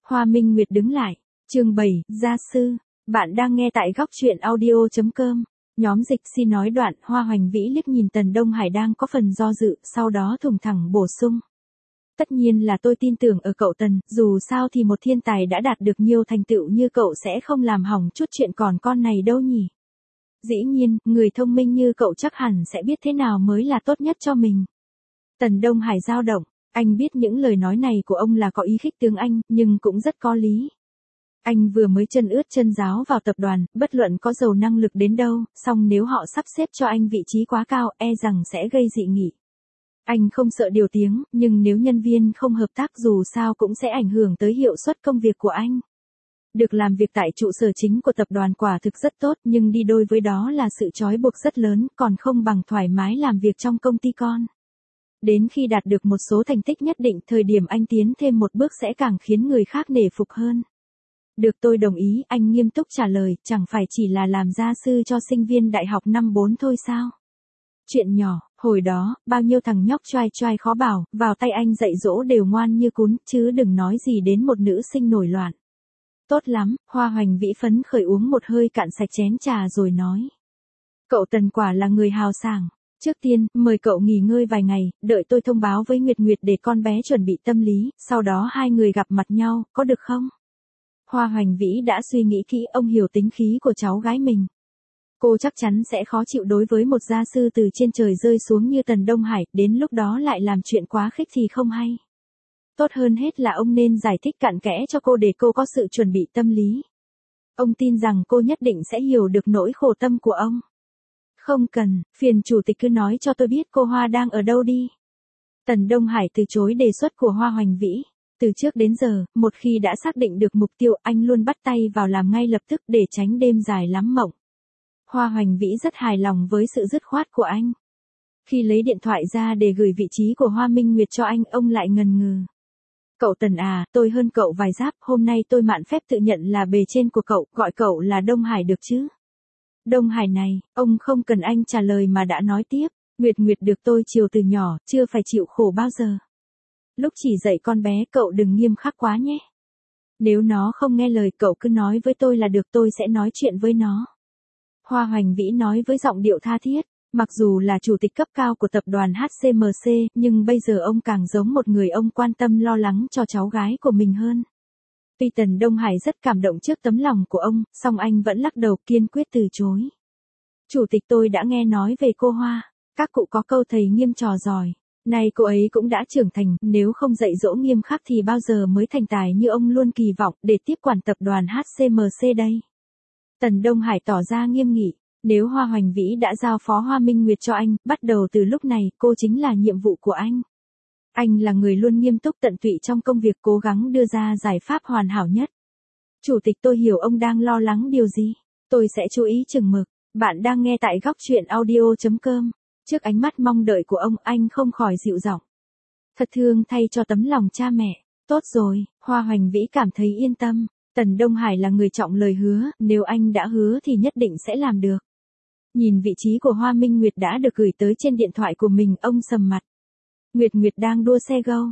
Hoa Minh Nguyệt đứng lại. Chương 7, gia sư. Bạn đang nghe tại góc truyện audio.com. Nhóm dịch xin nói đoạn. Hoa Hoành Vĩ liếc nhìn Tần Đông Hải đang có phần do dự, sau đó thùng thẳng bổ sung. Tất nhiên là tôi tin tưởng ở cậu Tần, dù sao thì một thiên tài đã đạt được nhiều thành tựu như cậu sẽ không làm hỏng chút chuyện còn con này đâu nhỉ. Dĩ nhiên, người thông minh như cậu chắc hẳn sẽ biết thế nào mới là tốt nhất cho mình. Tần Đông Hải dao động. Anh biết những lời nói này của ông là có ý khích tướng anh, nhưng cũng rất có lý. Anh vừa mới chân ướt chân ráo vào tập đoàn, bất luận có giàu năng lực đến đâu, song nếu họ sắp xếp cho anh vị trí quá cao, e rằng sẽ gây dị nghị. Anh không sợ điều tiếng, nhưng nếu nhân viên không hợp tác dù sao cũng sẽ ảnh hưởng tới hiệu suất công việc của anh. Được làm việc tại trụ sở chính của tập đoàn quả thực rất tốt, nhưng đi đôi với đó là sự trói buộc rất lớn, còn không bằng thoải mái làm việc trong công ty con. Đến khi đạt được một số thành tích nhất định, thời điểm anh tiến thêm một bước sẽ càng khiến người khác nể phục hơn. Được, tôi đồng ý, anh nghiêm túc trả lời, chẳng phải chỉ là làm gia sư cho sinh viên đại học năm 4 thôi sao? Chuyện nhỏ, hồi đó, bao nhiêu thằng nhóc choai choai khó bảo, vào tay anh dạy dỗ đều ngoan như cún, chứ đừng nói gì đến một nữ sinh nổi loạn. Tốt lắm, Hoa Hoành Vĩ phấn khởi uống một hơi cạn sạch chén trà rồi nói. Cậu Tần quả là người hào sảng. Trước tiên, mời cậu nghỉ ngơi vài ngày, đợi tôi thông báo với Nguyệt Nguyệt để con bé chuẩn bị tâm lý, sau đó hai người gặp mặt nhau, có được không? Hoa Hoành Vĩ đã suy nghĩ kỹ, ông hiểu tính khí của cháu gái mình. Cô chắc chắn sẽ khó chịu đối với một gia sư từ trên trời rơi xuống như Tần Đông Hải, đến lúc đó lại làm chuyện quá khích thì không hay. Tốt hơn hết là ông nên giải thích cặn kẽ cho cô để cô có sự chuẩn bị tâm lý. Ông tin rằng cô nhất định sẽ hiểu được nỗi khổ tâm của ông. Không cần, phiền chủ tịch cứ nói cho tôi biết cô Hoa đang ở đâu đi. Tần Đông Hải từ chối đề xuất của Hoa Hoành Vĩ. Từ trước đến giờ, một khi đã xác định được mục tiêu, anh luôn bắt tay vào làm ngay lập tức để tránh đêm dài lắm mộng. Hoa Hoành Vĩ rất hài lòng với sự dứt khoát của anh. Khi lấy điện thoại ra để gửi vị trí của Hoa Minh Nguyệt cho anh, ông lại ngần ngừ. Cậu Tần à, tôi hơn cậu vài giáp, hôm nay tôi mạn phép tự nhận là bề trên của cậu, gọi cậu là Đông Hải được chứ? Đông Hải này, ông không cần anh trả lời mà đã nói tiếp, Nguyệt Nguyệt được tôi chiều từ nhỏ, chưa phải chịu khổ bao giờ. Lúc chỉ dạy con bé cậu đừng nghiêm khắc quá nhé. Nếu nó không nghe lời cậu cứ nói với tôi là được, tôi sẽ nói chuyện với nó. Hoa Hoành Vĩ nói với giọng điệu tha thiết, mặc dù là chủ tịch cấp cao của tập đoàn HCMC, nhưng bây giờ ông càng giống một người ông quan tâm lo lắng cho cháu gái của mình hơn. Tuy Tần Đông Hải rất cảm động trước tấm lòng của ông, song anh vẫn lắc đầu kiên quyết từ chối. Chủ tịch, tôi đã nghe nói về cô Hoa, các cụ có câu thầy nghiêm trò giỏi. Nay cô ấy cũng đã trưởng thành, nếu không dạy dỗ nghiêm khắc thì bao giờ mới thành tài như ông luôn kỳ vọng để tiếp quản tập đoàn HCMC đây. Tần Đông Hải tỏ ra nghiêm nghị, nếu Hoa Hoành Vĩ đã giao phó Hoa Minh Nguyệt cho anh, bắt đầu từ lúc này cô chính là nhiệm vụ của anh. Anh là người luôn nghiêm túc tận tụy trong công việc, cố gắng đưa ra giải pháp hoàn hảo nhất. Chủ tịch, tôi hiểu ông đang lo lắng điều gì. Tôi sẽ chú ý chừng mực. Bạn đang nghe tại góc truyện audio.com. Trước ánh mắt mong đợi của ông, anh không khỏi dịu giọng. Thật thương thay cho tấm lòng cha mẹ. Tốt rồi, Hoa Hoành Vĩ cảm thấy yên tâm. Tần Đông Hải là người trọng lời hứa, nếu anh đã hứa thì nhất định sẽ làm được. Nhìn vị trí của Hoa Minh Nguyệt đã được gửi tới trên điện thoại của mình, ông sầm mặt. Nguyệt Nguyệt đang đua xe go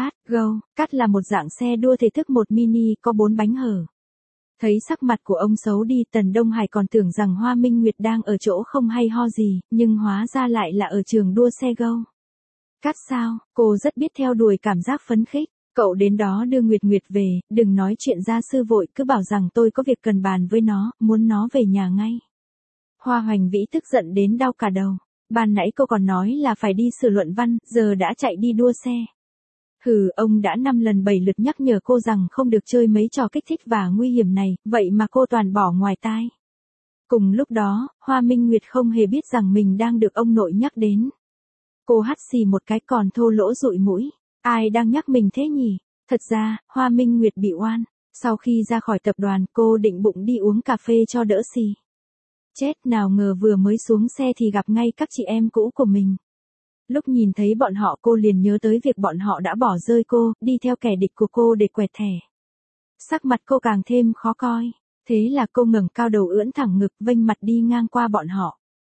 kart là một dạng xe đua thể thức một mini có 4 bánh hở. Thấy sắc mặt của ông xấu đi, Tần Đông Hải còn tưởng rằng Hoa Minh Nguyệt đang ở chỗ không hay ho gì, nhưng hóa ra lại là ở trường đua xe go kart sao? Cô rất biết theo đuổi cảm giác phấn khích. Cậu đến đó đưa Nguyệt Nguyệt về, đừng nói chuyện gia sư vội, cứ bảo rằng tôi có việc cần bàn với nó, muốn nó về nhà ngay. Hoa Hoành Vĩ tức giận đến đau cả đầu. Ban nãy cô còn nói là phải đi sửa luận văn, giờ đã chạy đi đua xe. Hừ, ông đã 5 lần 7 lượt nhắc nhở cô rằng không được chơi mấy trò kích thích và nguy hiểm này, vậy mà cô toàn bỏ ngoài tai. Cùng lúc đó, Hoa Minh Nguyệt không hề biết rằng mình đang được ông nội nhắc đến. Cô hắt xì một cái còn thô lỗ dụi mũi. Ai đang nhắc mình thế nhỉ? Thật ra, Hoa Minh Nguyệt bị oan. Sau khi ra khỏi tập đoàn, cô định bụng đi uống cà phê cho đỡ xì. Chết, nào ngờ vừa mới xuống xe thì gặp ngay các chị em cũ của mình. Lúc nhìn thấy bọn họ cô liền nhớ tới việc bọn họ đã bỏ rơi cô, đi theo kẻ địch của cô để quẹt thẻ. Sắc mặt cô càng thêm khó coi. Thế là cô ngẩng cao đầu ưỡn thẳng ngực, vênh mặt đi ngang qua bọn họ.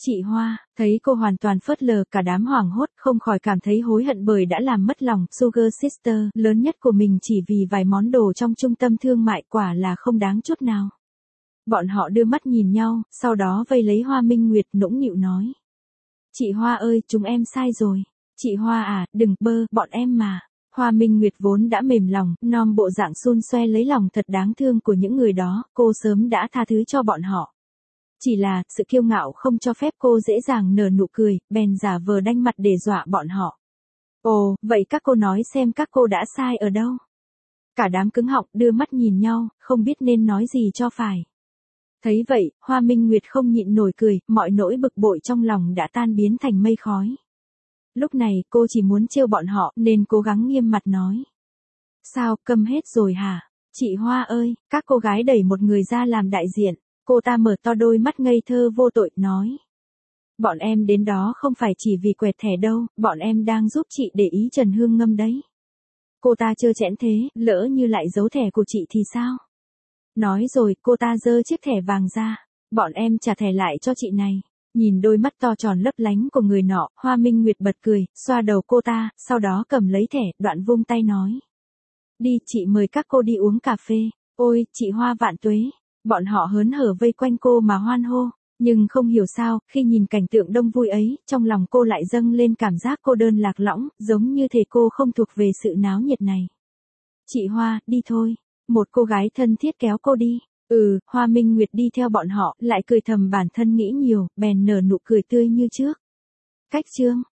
Chị Hoa, thấy cô hoàn toàn phớt lờ, cả đám hoảng hốt, không khỏi cảm thấy hối hận bởi đã làm mất lòng Sugar Sister lớn nhất của mình chỉ vì vài món đồ trong trung tâm thương mại, quả là không đáng chút nào. Bọn họ đưa mắt nhìn nhau, sau đó vây lấy Hoa Minh Nguyệt nũng nịu nói. Chị Hoa ơi, chúng em sai rồi. Chị Hoa à, đừng bơ, bọn em mà. Hoa Minh Nguyệt vốn đã mềm lòng, nom bộ dạng xun xoe lấy lòng thật đáng thương của những người đó, cô sớm đã tha thứ cho bọn họ. Chỉ là, sự kiêu ngạo không cho phép cô dễ dàng nở nụ cười, bèn giả vờ đanh mặt để dọa bọn họ. Ồ, vậy các cô nói xem các cô đã sai ở đâu? Cả đám cứng họng đưa mắt nhìn nhau, không biết nên nói gì cho phải. Thấy vậy, Hoa Minh Nguyệt không nhịn nổi cười, mọi nỗi bực bội trong lòng đã tan biến thành mây khói. Lúc này, cô chỉ muốn trêu bọn họ, nên cố gắng nghiêm mặt nói. Sao, câm hết rồi hả? Chị Hoa ơi, các cô gái đẩy một người ra làm đại diện. Cô ta mở to đôi mắt ngây thơ vô tội, nói. Bọn em đến đó không phải chỉ vì quẹt thẻ đâu, bọn em đang giúp chị để ý Trần Hương Ngâm đấy. Cô ta trơ trẽn thế, lỡ như lại giấu thẻ của chị thì sao? Nói rồi, cô ta giơ chiếc thẻ vàng ra. Bọn em trả thẻ lại cho chị này. Nhìn đôi mắt to tròn lấp lánh của người nọ, Hoa Minh Nguyệt bật cười, xoa đầu cô ta, sau đó cầm lấy thẻ, đoạn vung tay nói. Đi, chị mời các cô đi uống cà phê. Ôi, chị Hoa vạn tuế. Bọn họ hớn hở vây quanh cô mà hoan hô. Nhưng không hiểu sao, khi nhìn cảnh tượng đông vui ấy, trong lòng cô lại dâng lên cảm giác cô đơn lạc lõng, giống như thể cô không thuộc về sự náo nhiệt này. Chị Hoa, đi thôi. Một cô gái thân thiết kéo cô đi. Hoa Minh Nguyệt đi theo bọn họ, lại cười thầm bản thân nghĩ nhiều, bèn nở nụ cười tươi như trước. Cách chương